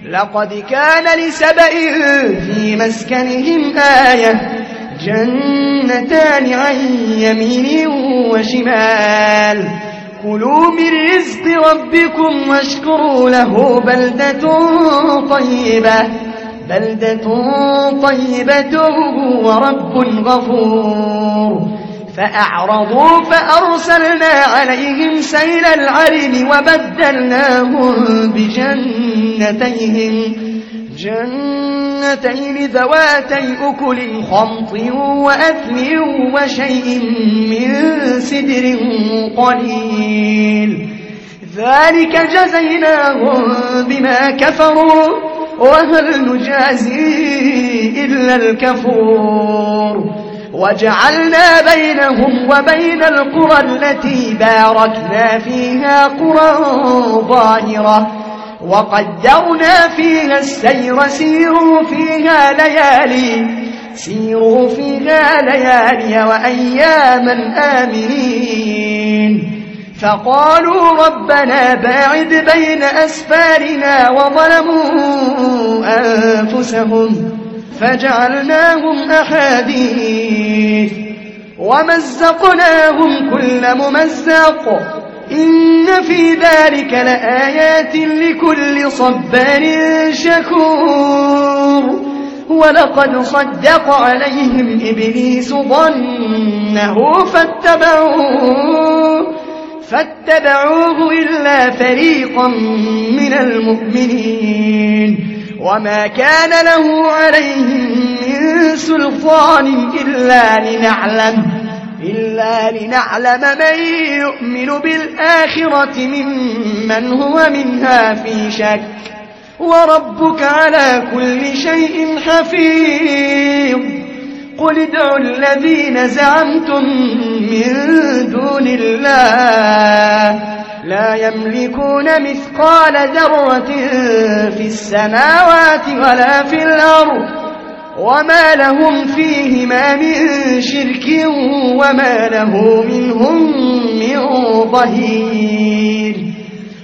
لقد كان لسبإ في مسكنهم آية جنتان عن يمين وشمال كلوا من رزق ربكم واشكروا له بلدة طيبة ورب غفور فأعرضوا فأرسلنا عليهم سيل العرم وبدلناهم جنتين ذواتي أكل خمط وأثل وشيء من سدر قليل ذلك جزيناهم بما كفروا وهل نجازي إلا الكفور وجعلنا بينهم وبين القرى التي باركنا فيها قرى ظاهرة وقدرنا فيها السير سيروا فيها ليالي وأياما آمنين فقالوا ربنا باعد بين أسفارنا وظلموا أنفسهم فجعلناهم أحاديث ومزقناهم كل ممزق إن في ذلك لآيات لكل صبار شكور ولقد صدق عليهم إبليس ظنه فاتبعوه إلا فريقا من المؤمنين وما كان له عليهم من سلطان إلا لنعلم من يؤمن بالآخرة ممن هو منها في شك وربك على كل شيء حفيظ قل ادعوا الذين زعمتم من دون الله لا يملكون مثقال ذرة في السماوات ولا في الأرض وما لهم فيهما من شرك وما له منهم من ظهير